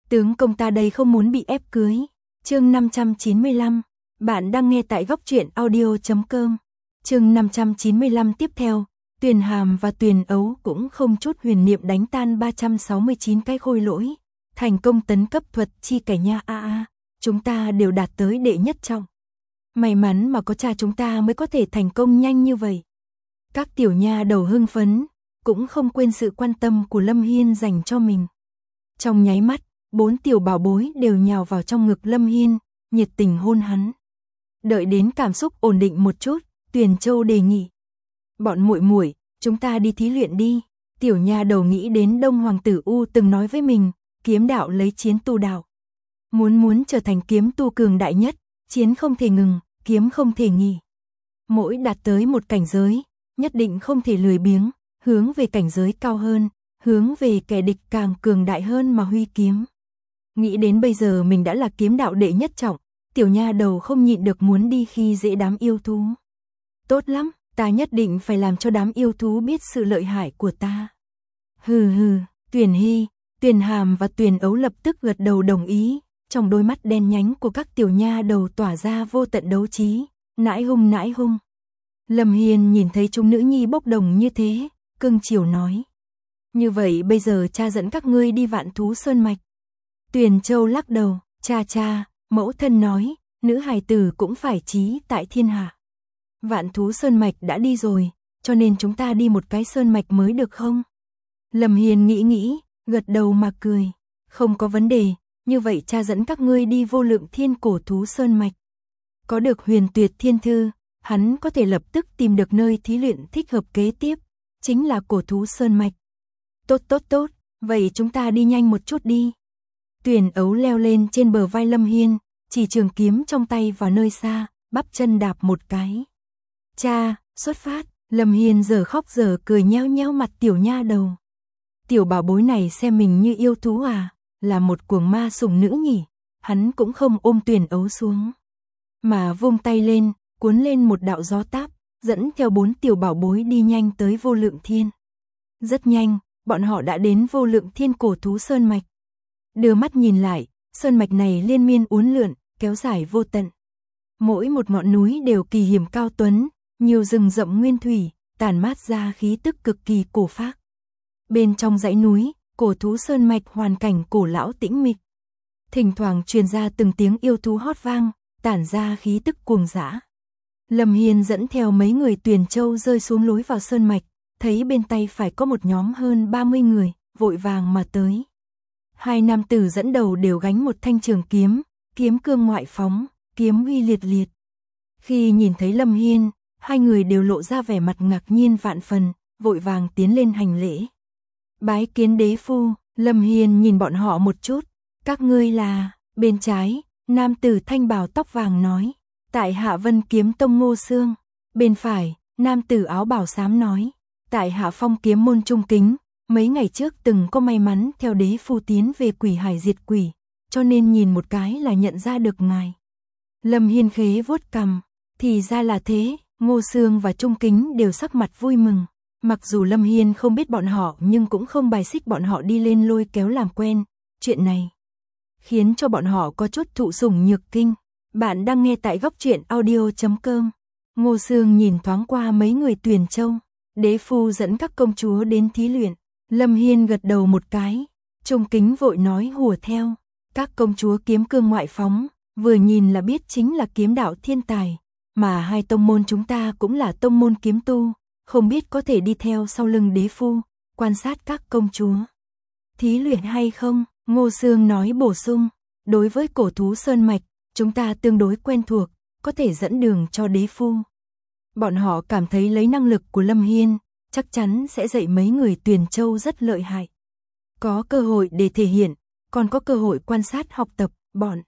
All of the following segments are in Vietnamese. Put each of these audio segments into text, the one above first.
Tướng công ta đây không muốn bị ép cưới. Chương 595. Bạn đang nghe tại góc truyện audio.com. Chương 595 tiếp theo, Tuyền Hàm và Tuyền Ấu cũng không chút huyền niệm đánh tan 369 cái khôi lỗi, thành công tấn cấp thuật chi cải nha chúng ta đều đạt tới đệ nhất trọng. May mắn mà có cha chúng ta mới có thể thành công nhanh như vậy. Các tiểu nha đầu hưng phấn, cũng không quên sự quan tâm của Lâm Hiên dành cho mình. Trong nháy mắt, 4 tiểu bảo bối đều nhào vào trong ngực Lâm Hiên, nhiệt tình hôn hắn. Đợi đến cảm xúc ổn định một chút, Tuyền Châu đề nghị: "Bọn muội muội, chúng ta đi thí luyện đi." Tiểu nha đầu nghĩ đến Đông Hoàng tử U từng nói với mình, kiếm đạo lấy chiến tu đạo. Muốn trở thành kiếm tu cường đại nhất, chiến không thể ngừng, kiếm không thể nghỉ. Mỗi đạt tới một cảnh giới, nhất định không thể lười biếng, hướng về cảnh giới cao hơn, hướng về kẻ địch càng cường đại hơn mà huy kiếm. Nghĩ đến bây giờ mình đã là kiếm đạo đệ nhất trọng, tiểu nha đầu không nhịn được muốn đi khi dễ đám yêu thú. Tốt lắm, ta nhất định phải làm cho đám yêu thú biết sự lợi hại của ta. Hừ hừ, Tuyền Hy, Tuyền Hàm và Tuyền Ấu lập tức gật đầu đồng ý, trong đôi mắt đen nhánh của các tiểu nha đầu tỏa ra vô tận đấu trí, nãi hung nãi hung. Lâm Hiên nhìn thấy chúng nữ nhi bốc đồng như thế, cưng chiều nói: "Như vậy bây giờ cha dẫn các ngươi đi Vạn Thú Sơn Mạch." Tuyền Châu lắc đầu: Cha, mẫu thân nói, nữ hài tử cũng phải chí tại thiên hạ. Vạn Thú Sơn Mạch đã đi rồi, cho nên chúng ta đi một cái sơn mạch mới được không?" Lâm Hiên nghĩ, gật đầu mà cười: "Không có vấn đề, như vậy cha dẫn các ngươi đi Vô Lượng Thiên Cổ Thú Sơn Mạch." Có được Huyền Tuyệt Thiên Thư, hắn có thể lập tức tìm được nơi thí luyện thích hợp kế tiếp, chính là Cổ Thú Sơn Mạch. Tốt, vậy chúng ta đi nhanh một chút đi. Tuyền Ấu leo lên trên bờ vai Lâm Hiên, chỉ trường kiếm trong tay vào nơi xa, bắp chân đạp một cái. "Cha, xuất phát." Lâm Hiên giờ khóc giờ cười nheo nheo mặt tiểu nha đầu. Tiểu bảo bối này xem mình như yêu thú à, là một cuồng ma sủng nữ nhỉ. Hắn cũng không ôm Tuyền Ấu xuống, mà vung tay lên, cuốn lên một đạo gió táp, dẫn theo 4 tiểu bảo bối đi nhanh tới Vô Lượng Thiên. Rất nhanh, bọn họ đã đến Vô Lượng Thiên Cổ Thú Sơn Mạch. Đưa mắt nhìn lại, sơn mạch này liên miên uốn lượn, kéo dài vô tận. Mỗi một ngọn núi đều kỳ hiểm cao tuấn, nhiều rừng rậm nguyên thủy, tản mát ra khí tức cực kỳ cổ phác. Bên trong dãy núi, Cổ Thú Sơn Mạch hoàn cảnh cổ lão tĩnh mịch. Thỉnh thoảng truyền ra từng tiếng yêu thú hót vang, tản ra khí tức cuồng dã. Lâm Hiên dẫn theo mấy người Tuyền Châu rơi xuống lối vào sơn mạch, thấy bên tay phải có một nhóm hơn 30 người, vội vàng mà tới. 2 nam tử dẫn đầu đều gánh một thanh trường kiếm, kiếm cương ngoại phóng, kiếm uy liệt liệt. Khi nhìn thấy Lâm Hiên, 2 người đều lộ ra vẻ mặt ngạc nhiên vạn phần, vội vàng tiến lên hành lễ. "Bái kiến đế phu." Lâm Hiên nhìn bọn họ một chút. "Các ngươi là?" Bên trái, nam tử thanh bào tóc vàng nói: "Tại hạ Vân Kiếm Tông Ngô Xương." Bên phải, nam tử áo bào xám nói: "Tại hạ Phong Kiếm Môn Trung Kính. Mấy ngày trước từng có may mắn theo đế phu tiến về Quỷ Hải diệt quỷ, cho nên nhìn một cái là nhận ra được ngài." Lâm Hiên khế vuốt cằm, thì ra là thế. Ngô Xương và Trung Kính đều sắc mặt vui mừng. Mặc dù Lâm Hiên không biết bọn họ nhưng cũng không bài xích bọn họ đi lên lôi kéo làm quen. Chuyện này khiến cho bọn họ có chút thụ sủng nhược kinh. Bạn đang nghe tại góc truyện audio.com. Ngô Xương nhìn thoáng qua mấy người Tuyền Châu. "Đế phu dẫn các công chúa đến thí luyện." Lâm Hiên gật đầu một cái. Trung Kính vội nói hùa theo: "Các công chúa kiếm cương ngoại phóng, vừa nhìn là biết chính là kiếm đạo thiên tài, mà 2 tông môn chúng ta cũng là tông môn kiếm tu, không biết có thể đi theo sau lưng đế phu, quan sát các công chúa thí luyện hay không?" Ngô Xương nói bổ sung: "Đối với Cổ Thú Sơn Mạch, chúng ta tương đối quen thuộc, có thể dẫn đường cho đế phu." Bọn họ cảm thấy lấy năng lực của Lâm Hiên, chắc chắn sẽ dạy mấy người Tuyền Châu rất lợi hại. Có cơ hội để thể hiện, còn có cơ hội quan sát học tập, bọn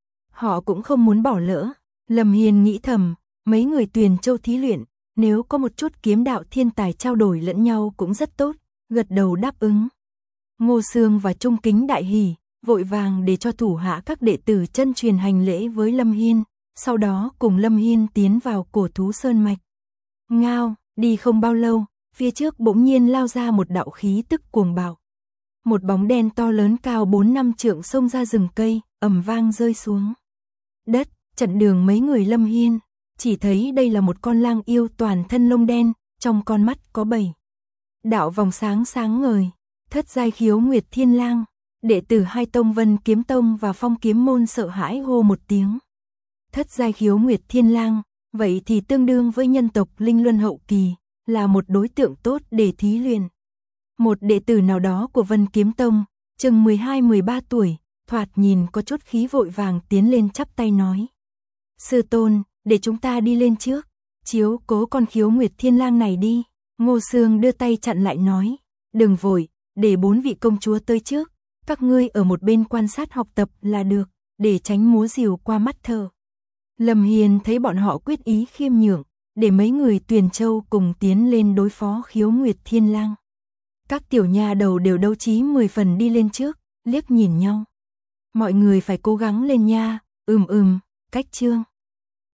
họ cũng không muốn bỏ lỡ. Lâm Hiên nghĩ thầm, mấy người Tuyền Châu thí luyện, nếu có một chút kiếm đạo thiên tài trao đổi lẫn nhau cũng rất tốt, gật đầu đáp ứng. Ngô Xương và Trung Kính đại hỉ, vội vàng để cho thủ hạ các đệ tử chân truyền hành lễ với Lâm Hiên, sau đó cùng Lâm Hiên tiến vào Cổ Thú Sơn Mạch. Ngao, đi không bao lâu, phía trước bỗng nhiên lao ra một đạo khí tức cuồng bạo. Một bóng đen to lớn cao 4-5 trượng xông ra rừng cây, ầm vang rơi xuống đất, chặn đường mấy người Lâm Hiên. Chỉ thấy đây là một con lang yêu toàn thân lông đen, trong con mắt có 7 đạo vòng sáng sáng ngời. Thất giai khiếu Nguyệt Thiên Lang, đệ tử hai tông Vân Kiếm Tông và Phong Kiếm Môn sợ hãi hô một tiếng. Thất giai khiếu Nguyệt Thiên Lang, vậy thì tương đương với nhân tộc Linh Luân hậu kỳ, là một đối tượng tốt để thí luyện. Một đệ tử nào đó của Vân Kiếm Tông, chừng 12-13 tuổi, thoạt nhìn có chút khí vội vàng tiến lên chắp tay nói. Sư tôn, để chúng ta đi lên trước, chiếu cố con khiếu Nguyệt Thiên Lang này đi. Ngô Sương đưa tay chặn lại nói, đừng vội, để 4 vị công chúa tới trước, các ngươi ở một bên quan sát học tập là được, để tránh múa rìu qua mắt thợ. Lâm Hiên thấy bọn họ quyết ý khiêm nhượng, để mấy người Tuyền Châu cùng tiến lên đối phó khiếu Nguyệt Thiên Lang. Các tiểu nha đầu đều đấu trí 10 phần đi lên trước, liếc nhìn nhau. Mọi người phải cố gắng lên nha, cách chương.